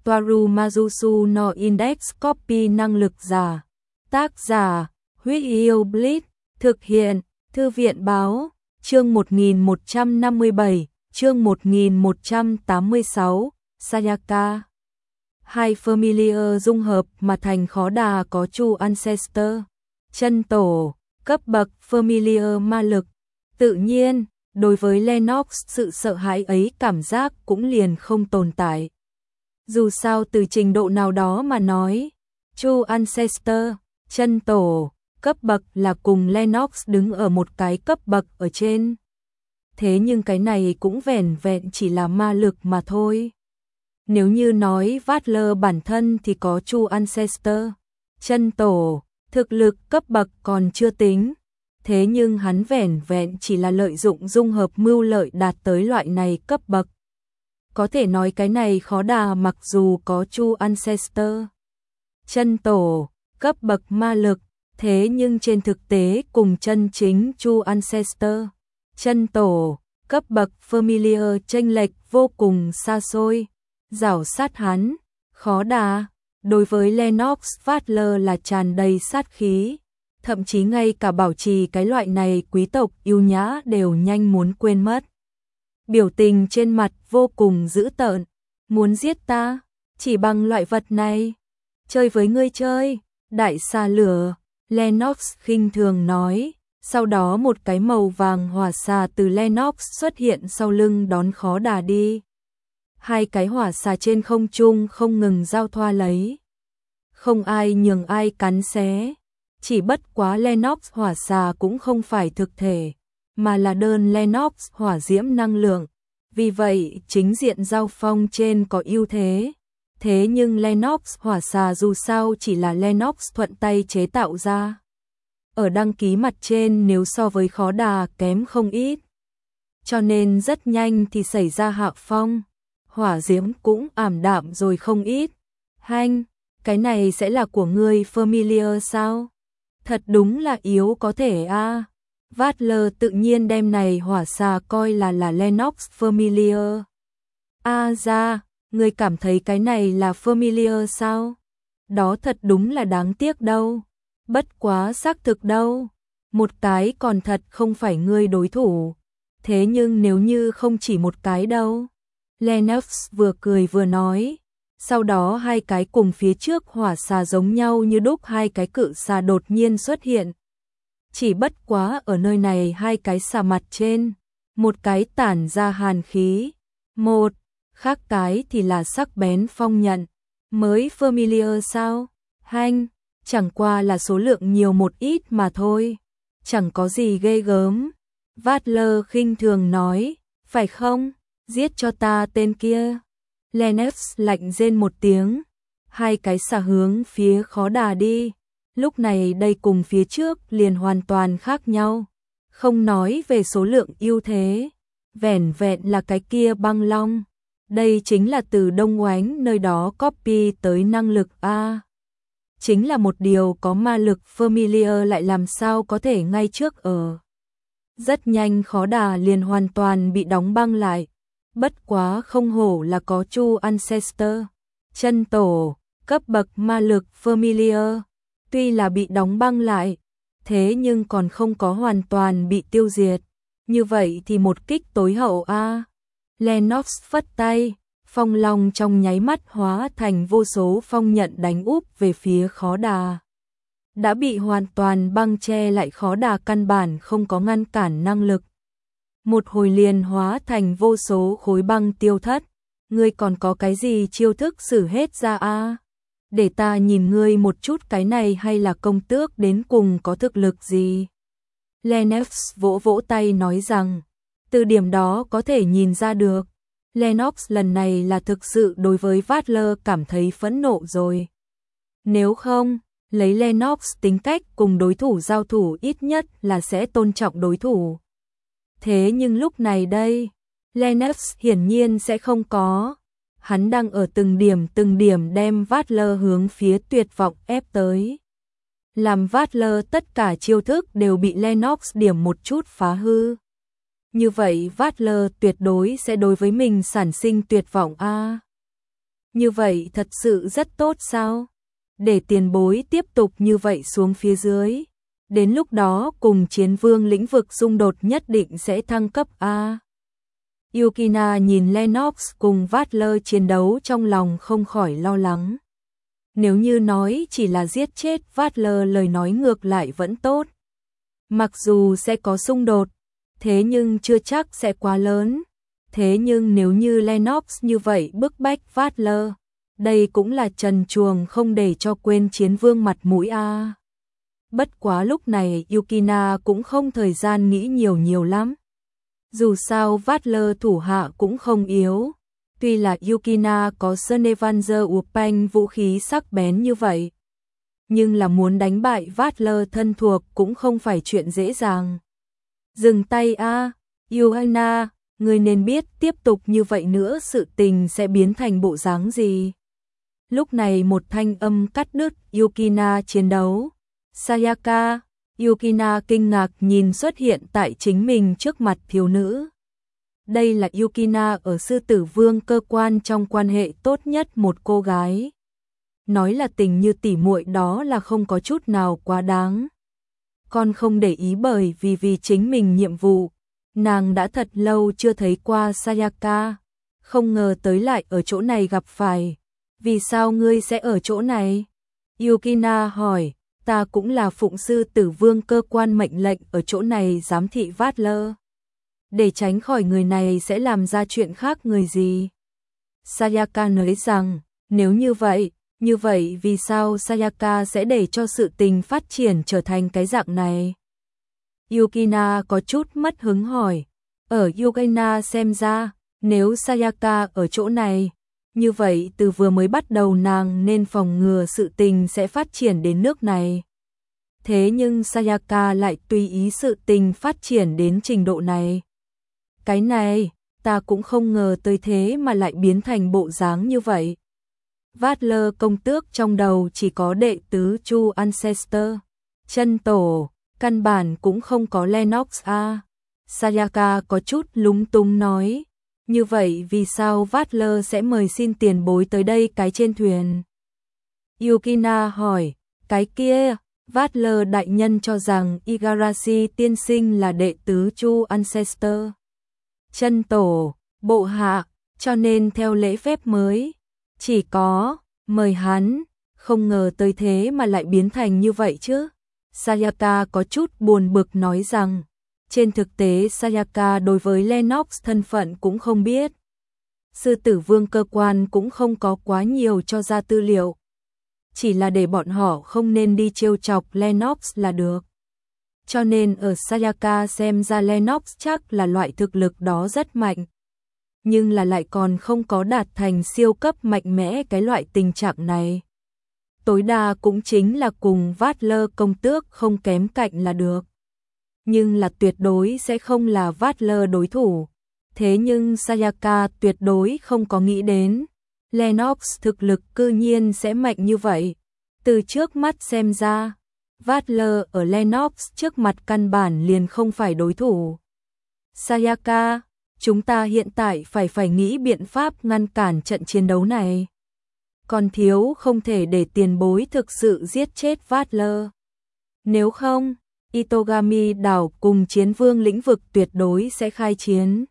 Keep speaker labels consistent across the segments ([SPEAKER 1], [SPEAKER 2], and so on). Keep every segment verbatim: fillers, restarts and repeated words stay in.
[SPEAKER 1] Toaru Majusu no Index Copy năng lực giả. Tác giả, Huyết Yêu Blitz, thực hiện, Thư viện Báo, chương một nghìn một trăm năm mươi bảy, chương một nghìn một trăm tám mươi sáu, Sayaka. Hai Familiar dung hợp mà thành khó đà có True Ancestor, chân tổ, cấp bậc Familiar ma lực. Tự nhiên, đối với Lennox sự sợ hãi ấy cảm giác cũng liền không tồn tại. Dù sao từ trình độ nào đó mà nói, True Ancestor, chân tổ, cấp bậc là cùng Lennox đứng ở một cái cấp bậc ở trên. Thế nhưng cái này cũng vẻn vẹn chỉ là ma lực mà thôi. Nếu như nói Vattler bản thân thì có True Ancestor, chân tổ, thực lực cấp bậc còn chưa tính. Thế nhưng hắn vẻn vẹn chỉ là lợi dụng dung hợp mưu lợi đạt tới loại này cấp bậc. Có thể nói cái này khó đà mặc dù có True Ancestor, chân tổ, cấp bậc ma lực, thế nhưng trên thực tế cùng chân chính True Ancestor, chân tổ, cấp bậc Familiar chênh lệch vô cùng xa xôi. Giảo sát hắn, khó đà, đối với Lennox Vattler là tràn đầy sát khí, thậm chí ngay cả bảo trì cái loại này quý tộc yêu nhã đều nhanh muốn quên mất. Biểu tình trên mặt vô cùng dữ tợn, muốn giết ta, chỉ bằng loại vật này, chơi với ngươi chơi, đại xà lửa, Lennox khinh thường nói, sau đó một cái màu vàng hỏa xà từ Lennox xuất hiện sau lưng đón khó đà đi. Hai cái hỏa xà trên không trung không ngừng giao thoa lấy. Không ai nhường ai cắn xé. Chỉ bất quá Lennox hỏa xà cũng không phải thực thể, mà là đơn Lennox hỏa diễm năng lượng. Vì vậy, chính diện giao phong trên có ưu thế. Thế nhưng Lennox hỏa xà dù sao chỉ là Lennox thuận tay chế tạo ra. Ở đăng ký mặt trên nếu so với khó đà kém không ít. Cho nên rất nhanh thì xảy ra hạ phong. Hỏa diễm cũng ảm đạm rồi không ít. Hanh, cái này sẽ là của ngươi Familiar sao? Thật đúng là yếu có thể a. À. Vattler tự nhiên đem này hỏa xà coi là là Lennox Familiar. A à ra, ngươi cảm thấy cái này là Familiar sao? Đó thật đúng là đáng tiếc đâu. Bất quá xác thực đâu. Một cái còn thật không phải ngươi đối thủ. Thế nhưng nếu như không chỉ một cái đâu. Lennox vừa cười vừa nói, sau đó hai cái cùng phía trước hỏa xà giống nhau như đúc hai cái cự xà đột nhiên xuất hiện. Chỉ bất quá ở nơi này hai cái xà mặt trên, một cái tản ra hàn khí, một, khác cái thì là sắc bén phong nhận, mới Familiar sao? Hanh, chẳng qua là số lượng nhiều một ít mà thôi, chẳng có gì ghê gớm. Vattler khinh thường nói, phải không? Giết cho ta tên kia. Lennox lạnh rên một tiếng. Hai cái xà hướng phía khó đà đi. Lúc này đây cùng phía trước liền hoàn toàn khác nhau. Không nói về số lượng ưu thế. Vẻn vẹn là cái kia băng long. Đây chính là từ Đông Oánh nơi đó copy tới năng lực A. Chính là một điều có ma lực Familiar lại làm sao có thể ngay trước ở. Rất nhanh khó đà liền hoàn toàn bị đóng băng lại. Bất quá không hổ là có True Ancestor, chân tổ, cấp bậc ma lực Familiar, tuy là bị đóng băng lại, thế nhưng còn không có hoàn toàn bị tiêu diệt. Như vậy thì một kích tối hậu a. À. Lennox phất tay, phong long trong nháy mắt hóa thành vô số phong nhận đánh úp về phía khó đà. Đã bị hoàn toàn băng che lại khó đà căn bản không có ngăn cản năng lực. Một hồi liền hóa thành vô số khối băng tiêu thất. Ngươi còn có cái gì chiêu thức sử hết ra a? À? Để ta nhìn ngươi một chút cái này hay là công tước đến cùng có thực lực gì? Lennox vỗ vỗ tay nói rằng, từ điểm đó có thể nhìn ra được. Lennox lần này là thực sự đối với Vattler cảm thấy phẫn nộ rồi. Nếu không, lấy Lennox tính cách cùng đối thủ giao thủ ít nhất là sẽ tôn trọng đối thủ. Thế nhưng lúc này đây, Lennox hiển nhiên sẽ không có. Hắn đang ở từng điểm từng điểm đem Vattler hướng phía tuyệt vọng ép tới. Làm Vattler tất cả chiêu thức đều bị Lennox điểm một chút phá hư. Như vậy Vattler tuyệt đối sẽ đối với mình sản sinh tuyệt vọng a. Như vậy thật sự rất tốt sao? Để tiền bối tiếp tục như vậy xuống phía dưới. Đến lúc đó cùng chiến vương lĩnh vực xung đột nhất định sẽ thăng cấp a. Yukina nhìn Lennox cùng Butler chiến đấu trong lòng không khỏi lo lắng. Nếu như nói chỉ là giết chết Butler, lời nói ngược lại vẫn tốt. Mặc dù sẽ có xung đột, thế nhưng chưa chắc sẽ quá lớn. Thế nhưng nếu như Lennox như vậy bức bách Butler, đây cũng là trần truồng không để cho quên chiến vương mặt mũi a. Bất quá lúc này Yukina cũng không thời gian nghĩ nhiều nhiều lắm. Dù sao Butler thủ hạ cũng không yếu. Tuy là Yukina có Snevanzer Upang vũ khí sắc bén như vậy, nhưng là muốn đánh bại Butler thân thuộc cũng không phải chuyện dễ dàng. Dừng tay a, Yukina, người nên biết tiếp tục như vậy nữa sự tình sẽ biến thành bộ dáng gì. Lúc này một thanh âm cắt đứt Yukina chiến đấu. Sayaka, Yukina kinh ngạc nhìn xuất hiện tại chính mình trước mặt thiếu nữ. Đây là Yukina ở Sư Tử Vương cơ quan trong quan hệ tốt nhất một cô gái. Nói là tình như tỉ muội đó là không có chút nào quá đáng. Con không để ý bởi vì vì chính mình nhiệm vụ. Nàng đã thật lâu chưa thấy qua Sayaka. Không ngờ tới lại ở chỗ này gặp phải. Vì sao ngươi sẽ ở chỗ này? Yukina hỏi. Ta cũng là phụng Sư Tử Vương cơ quan mệnh lệnh ở chỗ này giám thị Butler. Để tránh khỏi người này sẽ làm ra chuyện khác người gì. Sayaka nói rằng, nếu như vậy, như vậy vì sao Sayaka sẽ để cho sự tình phát triển trở thành cái dạng này? Yukina có chút mất hứng hỏi. Ở Yukina xem ra, nếu Sayaka ở chỗ này, như vậy từ vừa mới bắt đầu nàng nên phòng ngừa sự tình sẽ phát triển đến nước này. Thế nhưng Sayaka lại tùy ý sự tình phát triển đến trình độ này. Cái này, ta cũng không ngờ tới thế mà lại biến thành bộ dáng như vậy. Butler công tước trong đầu chỉ có đệ tứ Chu Ancestor. Chân tổ, căn bản cũng không có Lennox a. Sayaka có chút lúng túng nói. Như vậy vì sao Butler sẽ mời xin tiền bối tới đây cái trên thuyền? Yukina hỏi, cái kia, Butler đại nhân cho rằng Igarashi tiên sinh là đệ tứ Chu Ancestor. Chân tổ, bộ hạ, cho nên theo lễ phép mới, chỉ có, mời hắn, không ngờ tới thế mà lại biến thành như vậy chứ. Sayaka có chút buồn bực nói rằng, trên thực tế Sayaka đối với Lennox thân phận cũng không biết. Sư Tử Vương cơ quan cũng không có quá nhiều cho ra tư liệu. Chỉ là để bọn họ không nên đi trêu chọc Lennox là được. Cho nên ở Sayaka xem ra Lennox chắc là loại thực lực đó rất mạnh. Nhưng là lại còn không có đạt thành siêu cấp mạnh mẽ cái loại tình trạng này. Tối đa cũng chính là cùng Butler công tước không kém cạnh là được. Nhưng là tuyệt đối sẽ không là Butler đối thủ. Thế nhưng Sayaka tuyệt đối không có nghĩ đến Lennox thực lực cư nhiên sẽ mạnh như vậy. Từ trước mắt xem ra, Butler ở Lennox trước mặt căn bản liền không phải đối thủ. Sayaka, chúng ta hiện tại phải phải nghĩ biện pháp ngăn cản trận chiến đấu này. Còn thiếu không thể để tiền bối thực sự giết chết Butler. Nếu không, Itogami đảo cùng chiến vương lĩnh vực tuyệt đối sẽ khai chiến.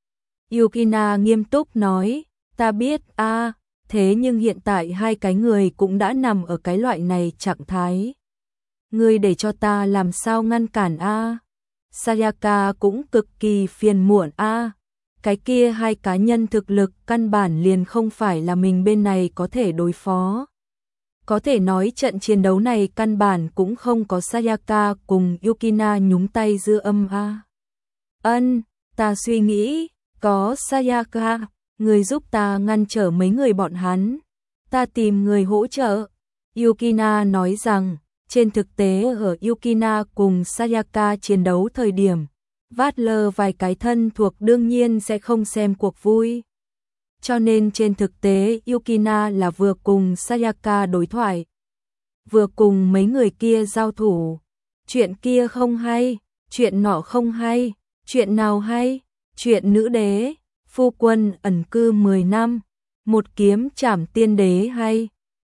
[SPEAKER 1] Yukina nghiêm túc nói, ta biết a, à, thế nhưng hiện tại hai cái người cũng đã nằm ở cái loại này trạng thái. Ngươi để cho ta làm sao ngăn cản a? À? Sayaka cũng cực kỳ phiền muộn a. À? Cái kia hai cá nhân thực lực căn bản liền không phải là mình bên này có thể đối phó. Có thể nói trận chiến đấu này căn bản cũng không có Sayaka cùng Yukina nhúng tay dư âm a. À? Ân, ta suy nghĩ, có Sayaka, người giúp ta ngăn trở mấy người bọn hắn. Ta tìm người hỗ trợ. Yukina nói rằng, trên thực tế ở Yukina cùng Sayaka chiến đấu thời điểm, Butler vài cái thân thuộc đương nhiên sẽ không xem cuộc vui. Cho nên trên thực tế Yukina là vừa cùng Sayaka đối thoại, vừa cùng mấy người kia giao thủ. Chuyện kia không hay, chuyện nọ không hay, chuyện nào hay, chuyện nữ đế, phu quân ẩn cư mười năm, một kiếm trảm tiên đế hay